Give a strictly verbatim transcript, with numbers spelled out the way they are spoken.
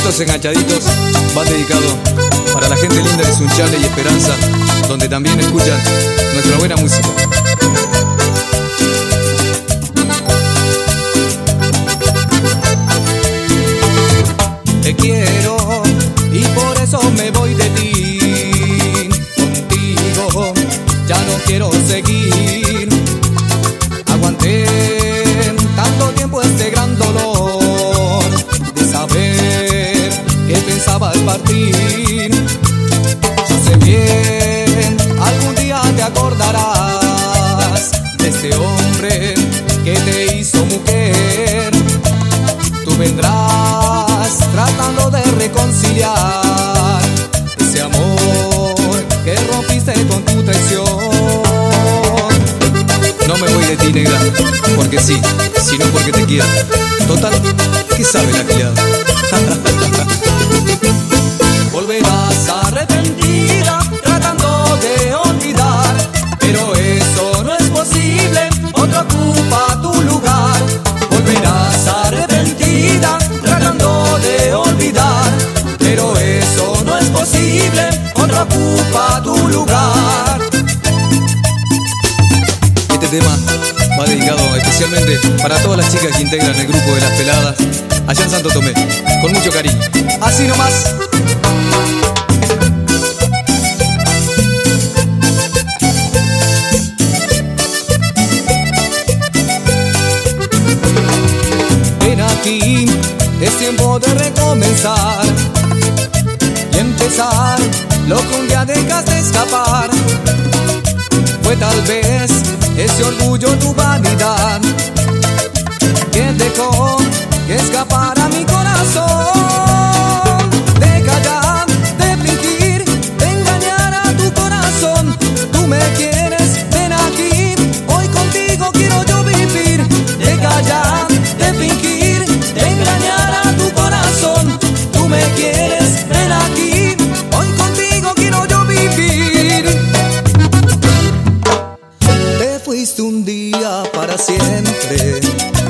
Estos enganchaditos van dedicados para la gente linda de Sunchales y Esperanza, donde también escuchan nuestra buena música. Te quiero y por eso me voy de ti. Contigo ya no quiero seguir. Aguanté tanto tiempo este gran dolor de saber que pensabas partir. Yo sé bien, algún día te acordarás de este hombre que te hizo mujer. Tú vendrás tratando de reconciliar ese amor que rompiste con tu traición. No me voy de ti, negra, porque sí, sino porque te quiero. Total, ¿qué sabe la criada? Volverás arrepentida tratando de olvidar, pero eso no es posible, otro ocupa tu lugar. Volverás arrepentida tratando de olvidar, pero eso no es posible, otro ocupa tu lugar. Este tema va dedicado especialmente para todas las chicas que integran el grupo de Las Peladas allá en Santo Tomé, con mucho cariño. Así nomás. Ven aquí, es tiempo de recomenzar y empezar lo que un día dejaste escapar. Fue tal vez ese orgullo, tu vanidad, que dejó que escapara mi corazón. Deja ya de fingir, de engañar a tu corazón. Tú me quieres, ven aquí, hoy contigo quiero yo vivir. Deja ya de fingir, de engañar a tu corazón. Tú me quieres, ven aquí, hoy contigo quiero yo vivir. Te fuiste un día para siempre,